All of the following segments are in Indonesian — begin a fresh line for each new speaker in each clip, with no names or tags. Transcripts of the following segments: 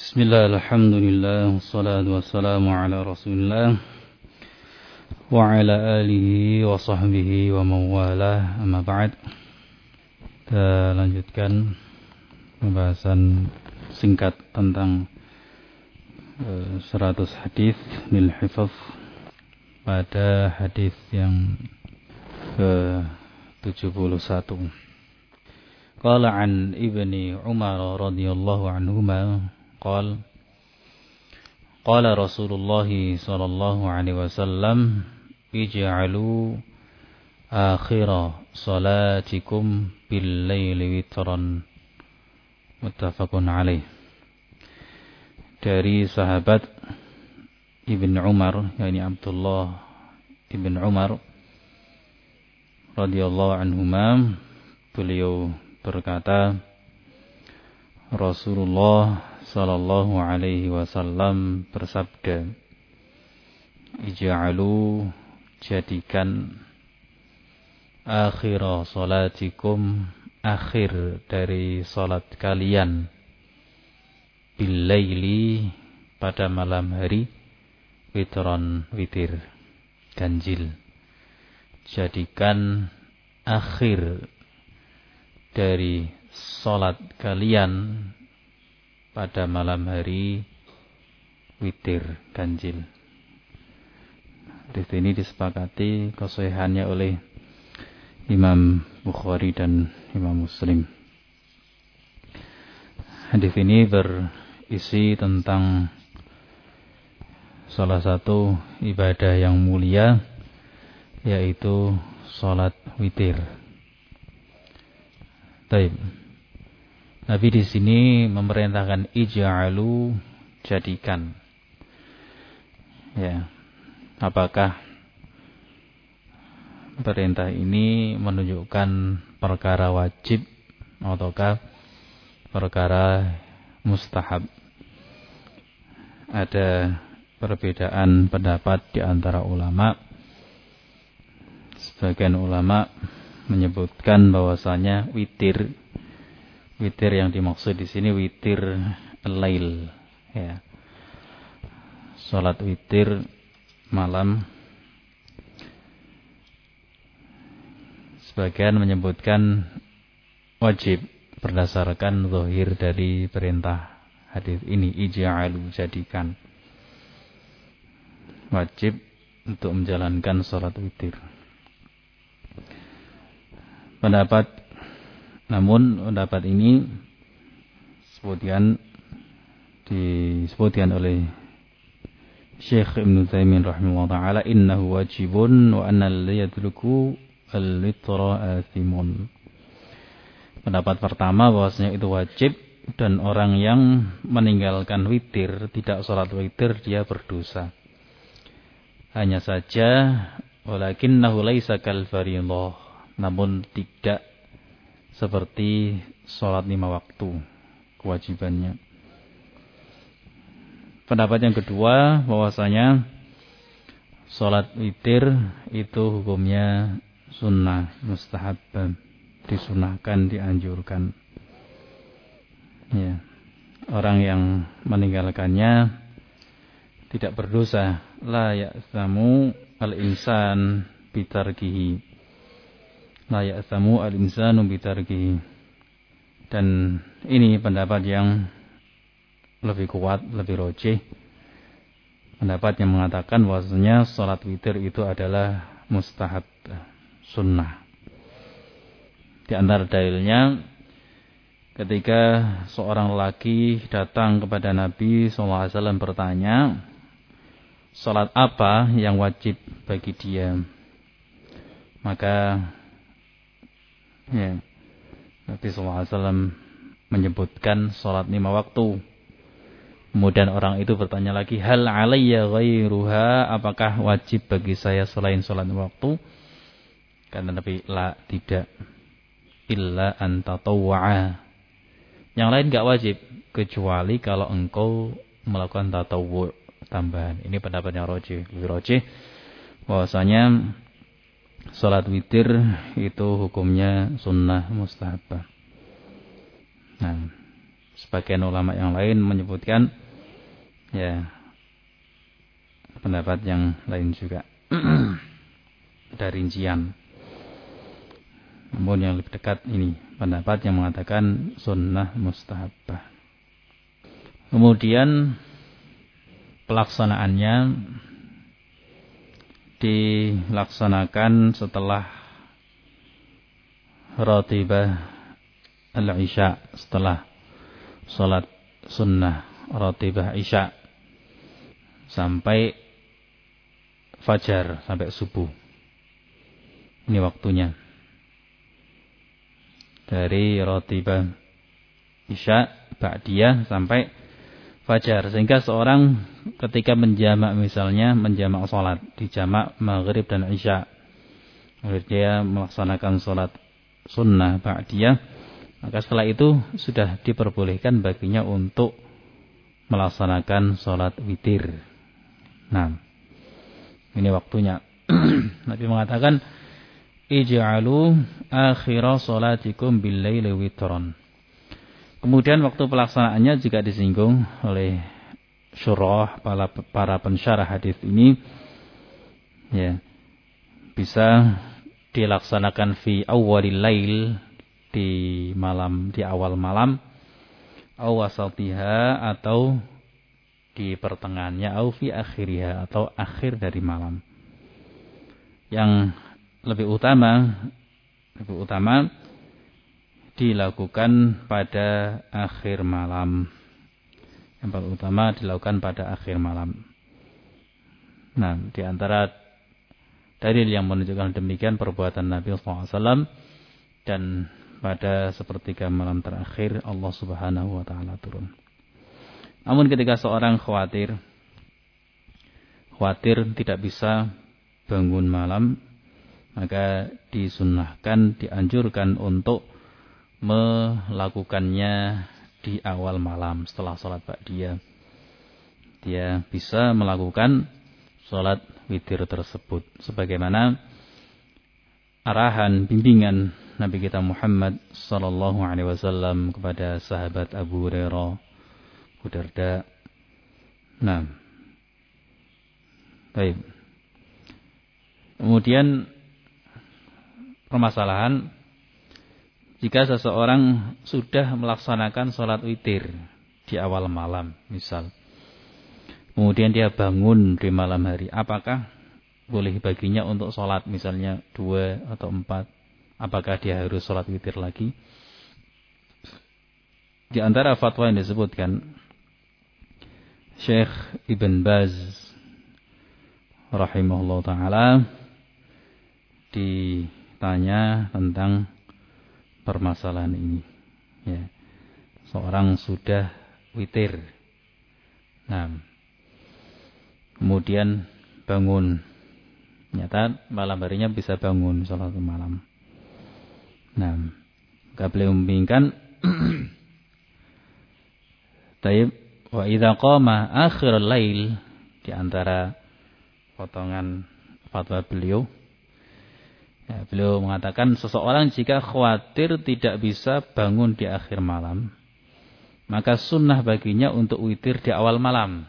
Bismillah, alhamdulillah, wassalatu wassalamu ala rasulillah wa ala alihi wa sahbihi wa mawalah, amma ba'd. Kita lanjutkan pembahasan singkat tentang 100 hadis lil hifaz pada hadis yang ke-71. Qala an ibni Umar radhiyallahu anhuma قال رسول الله صلى الله عليه وسلم اجعلوا آخر صلاتكم بالليل وترا متفق عليه. Dari sahabat Ibn Umar, yakni Abdullah Ibn Umar radhiyallahu anhuma, beliau berkata, Rasulullah sallallahu alaihi wasallam bersabda, ij'alu, jadikan, akhira salatikum, akhir dari salat kalian, billaili, pada malam hari, witron, witir, ganjil. Jadikan akhir dari salat kalian pada malam hari witir, ganjil. Hadis ini disepakati kesahihannya oleh Imam Bukhari dan Imam Muslim. Hadis ini berisi tentang salah satu ibadah yang mulia, yaitu salat witir. Baik. Nabi di sini memerintahkan ij'alu, jadikan. Ya. Apakah perintah ini menunjukkan perkara wajib ataukah perkara mustahab? Ada perbedaan pendapat di antara ulama. Sebagian ulama menyebutkan bahwasanya witir yang dimaksud di sini witir lail, ya. Salat witir malam. Sebagian menyebutkan wajib berdasarkan zahir dari perintah hadis ini, ij'alu, jadikan. Wajib untuk menjalankan salat witir. Namun pendapat ini disebutkan oleh Syekh Ibn Taimin rahimahullah ta'ala, innahu wajibun wa anna alladhi yatruku al-witra athimun. Pendapat pertama bahwasanya itu wajib, dan orang yang meninggalkan witir, tidak salat witir, dia berdosa. Hanya saja walakinnahu laisa kal fardhah, namun tidak seperti sholat 5 waktu kewajibannya. Pendapat yang kedua, bahwasanya sholat witir itu hukumnya sunnah, mustahab, disunahkan, dianjurkan. Ya. Orang yang meninggalkannya tidak berdosa. La ya'thamu al-insan bitarkihi. La ya'thamu al-insanu bitarkihi. Dan ini pendapat yang lebih kuat, lebih rajih. Pendapat yang mengatakan bahwasanya salat witir itu adalah mustahab, sunnah. Di antara dalilnya, ketika seorang lelaki datang kepada Nabi SAW bertanya, salat apa yang wajib bagi dia? Maka Nabi SAW menyebutkan salat 5 waktu. Kemudian orang itu bertanya lagi, hal alayya ghairuha, apakah wajib bagi saya selain salat 5 waktu? Kata Nabi, la, tidak, illa an tatawwa'a. Yang lain enggak wajib, kecuali kalau engkau melakukan tatawwu', tambahan. Ini pendapat yang rajih, lebih rajih, bahwasanya salat witir itu hukumnya sunnah mustahabah. Nah, Sebagian ulama yang lain menyebutkan ya pendapat yang lain juga. Ada rincian. Namun yang lebih dekat ini pendapat yang mengatakan sunnah mustahabbah. Kemudian pelaksanaannya dilaksanakan setelah ratibah al-isya, setelah salat sunnah ratibah isya sampai fajar, sampai subuh. Ini waktunya. Dari ratibah isya ba'diyah sampai fajar, sehingga seorang ketika menjamak, misalnya menjamak salat, dijamak maghrib dan isya, dia melaksanakan salat sunnah ba'diyah, maka setelah itu sudah diperbolehkan baginya untuk melaksanakan salat witir. Nah, ini waktunya. Nabi mengatakan, ij'alu akhira salatikum bil-laili witran. Kemudian waktu pelaksanaannya juga disinggung oleh syurah, para pensyarah hadis ini, ya, bisa dilaksanakan fi awwalil lail, di malam, di awal malam, aw wasatiha, atau di pertengahannya, aw fi akhiriha, atau akhir dari malam. Yang lebih utama dilakukan pada akhir malam. Yang paling utama dilakukan pada akhir malam. Nah, di antara dalil yang menunjukkan demikian perbuatan Nabi SAW, dan pada sepertiga malam terakhir Allah Subhanahu wa taala turun. Namun ketika seorang khawatir tidak bisa bangun malam, maka disunnahkan, dianjurkan untuk melakukannya di awal malam setelah sholat ba'diyah. Dia bisa melakukan sholat witir tersebut sebagaimana arahan, bimbingan Nabi kita Muhammad sallallahu alaihi wasallam kepada sahabat Abu Hurairah, Abu Darda. Nah, baik. Kemudian permasalahan jika seseorang sudah melaksanakan sholat witir di awal malam, misal, kemudian dia bangun di malam hari, apakah boleh baginya untuk sholat misalnya 2 atau 4? Apakah dia harus sholat witir lagi? Di antara fatwa yang disebutkan, Syekh Ibn Baz rahimahullah ta'ala ditanya tentang permasalahan ini, ya. Seorang sudah witir, nah, kemudian bangun, ternyata malam harinya bisa bangun sholat malam. Nah, maka beliau membimbingkan taib wa idza qama akhirul lail, di antara potongan fatwa beliau, ya, beliau mengatakan seseorang jika khawatir tidak bisa bangun di akhir malam, maka sunnah baginya untuk witir di awal malam.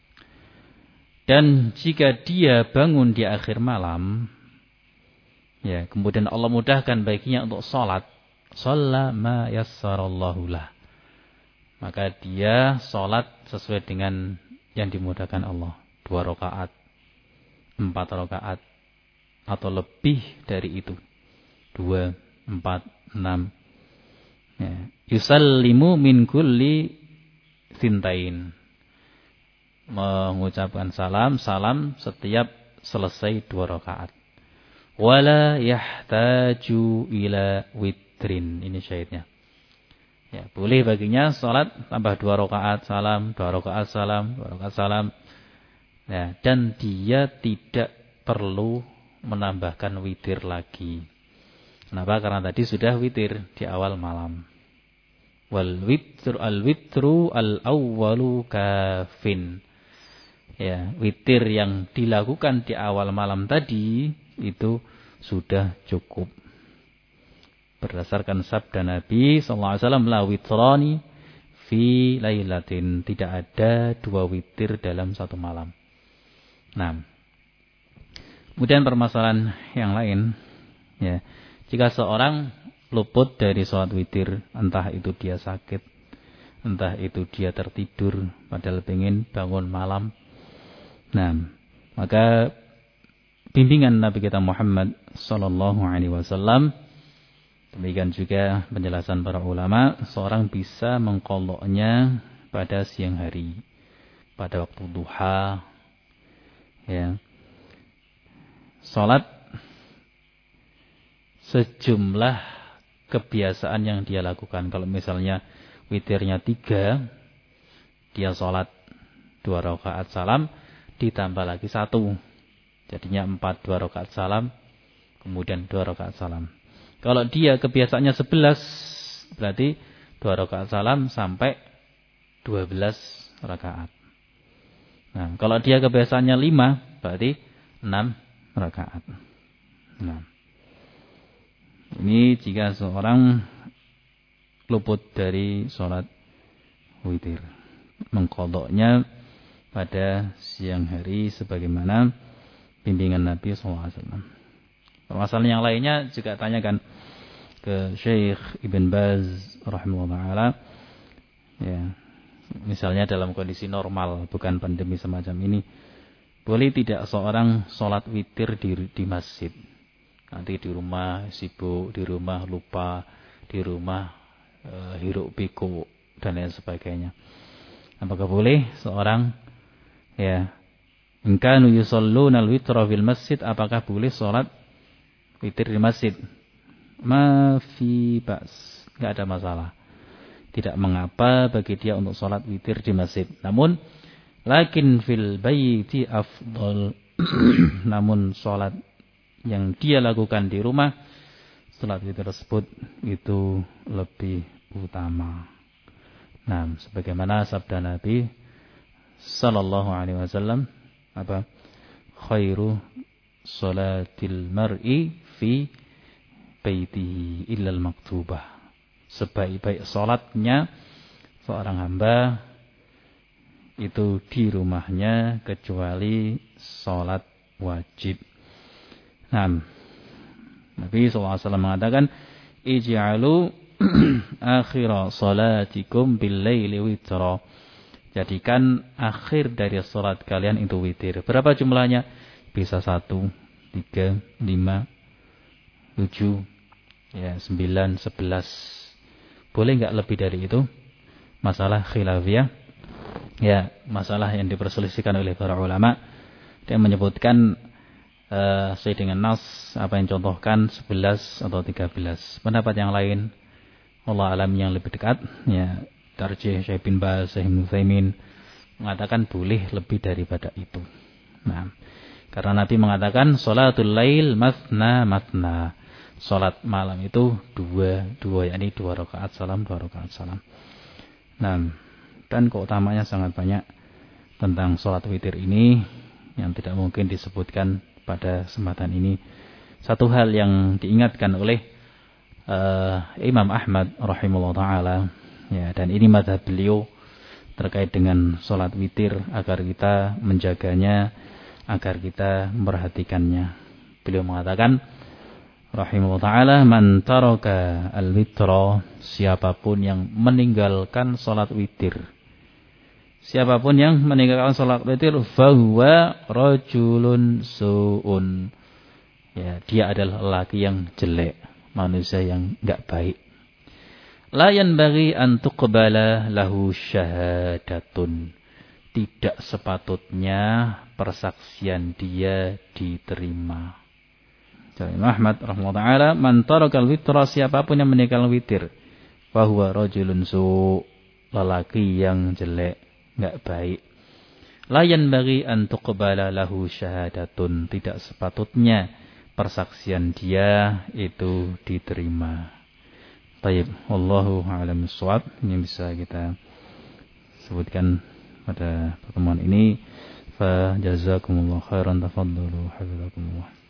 Dan jika dia bangun di akhir malam, ya, kemudian Allah mudahkan baginya untuk sholat, shalla ma yassarallahu lah, maka dia sholat sesuai dengan yang dimudahkan Allah, 2 rakaat, 4 rakaat, atau lebih dari itu, 2, 4, 6. Ya. Yusallimu min kulli thintain, mengucapkan salam setiap selesai 2 rakaat. Wala yahtaju ila witrin, ini syahidnya. Ya, boleh baginya salat tambah 2 rakaat salam, 2 rakaat salam, 2 rakaat salam. Ya, dan dia tidak perlu menambahkan witir lagi. Kenapa? Karena tadi sudah witir di awal malam. Wal witru al-awwalu kafin. Ya, witir yang dilakukan di awal malam tadi itu sudah cukup. Berdasarkan sabda Nabi sallallahu alaihi wasallam, la witrani fi lailatin, tidak ada 2 witir dalam satu malam. Nah, kemudian permasalahan yang lain, ya, jika seorang luput dari sholat witir, entah itu dia sakit, entah itu dia tertidur padahal pengen bangun malam. Nah, maka bimbingan Nabi kita Muhammad sallallahu alaihi wasallam, demikian juga penjelasan para ulama, seorang bisa mengqadha'nya pada siang hari, pada waktu duha, ya. Salat sejumlah kebiasaan yang dia lakukan. Kalau misalnya witirnya 3, dia salat 2 rakaat salam ditambah lagi 1. Jadinya 4, 2 rakaat salam, kemudian 2 rakaat salam. Kalau dia kebiasaannya 11, berarti 2 rakaat salam sampai 12 rakaat. Nah, kalau dia kebiasaannya 5, berarti 6 rakaat. Nah, ini jika seorang luput dari sholat witir, mengqadha'nya pada siang hari sebagaimana bimbingan Nabi SAW. Permasalahan yang lainnya juga tanyakan ke Syekh Ibn Baz rahimahullah ta'ala, ya, misalnya dalam kondisi normal, bukan pandemi semacam ini, boleh tidak seorang sholat witir di masjid? Nanti di rumah sibuk, di rumah lupa, di rumah hiruk pikuk dan lain sebagainya. Apakah boleh seorang, ya, in kanu yusalluna al-witra fil masjid, apakah boleh sholat witir di masjid? Ma fi ba's, enggak ada masalah. Tidak mengapa bagi dia untuk sholat witir di masjid. Namun lakin fil bayti afdal. Namun sholat yang dia lakukan di rumah, sholat witir tersebut itu lebih utama. Nah, sebagaimana sabda Nabi sallallahu alaihi wasallam, apa? Khairu sholatil mar'i fi baitihi illal maktubah. Sebaik-baik sholatnya seorang hamba itu di rumahnya kecuali sholat wajib. Nah, Nabi SAW mengatakan, ij'alu akhira salatikum bil-laili witra. Jadikan akhir dari salat kalian itu witir. Berapa jumlahnya? Bisa 1, 3, 5, 7, ya 9, 11. Boleh enggak lebih dari itu? Masalah khilafiyah. Ya, masalah yang diperselisihkan oleh para ulama. Dia menyebutkan sesuai dengan nas, apa yang contohkan 11 atau 13. Pendapat yang lain, Allah alam, yang lebih dekat, ya, tarjih Syekh bin Baz, Syekh Ibnu Utsaimin mengatakan boleh lebih daripada itu. Nah, karena Nabi mengatakan sholatul lail mathna mathna. Salat malam itu 2, yakni 2 rakaat salam, 2 rakaat salam. Nah, dan keutamanya sangat banyak tentang salat witir ini yang tidak mungkin disebutkan pada kesempatan ini. Satu hal yang diingatkan oleh Imam Ahmad rahimahullah ta'ala, ya, dan ini mazhab beliau terkait dengan salat witir, agar kita menjaganya, agar kita memperhatikannya. Beliau mengatakan rahimahullah ta'ala, man taraka al-witra, siapapun yang meninggalkan salat witir, siapapun yang meninggalkan salat witir, fahuwa rajulun su'un, ya, dia adalah lelaki yang jelek, manusia yang enggak baik. La yanbaghi an tuqbala lahu syahadatun, tidak sepatutnya persaksian dia diterima. Jadi Muhammad rahimahullah ta'ala, man tarakal witra, siapapun yang meninggalkan witir, fahuwa rajulun su', lelaki yang jelek, enggak baik. La yanbaghi an tuqbala lahu syahadatun, tidak sepatutnya persaksian dia itu diterima. Baik, wallahu a'lam bishawab. Ini bisa kita sebutkan pada pertemuan ini. Fa jazakumullahu khairan, tafaddalu hafizakumullah.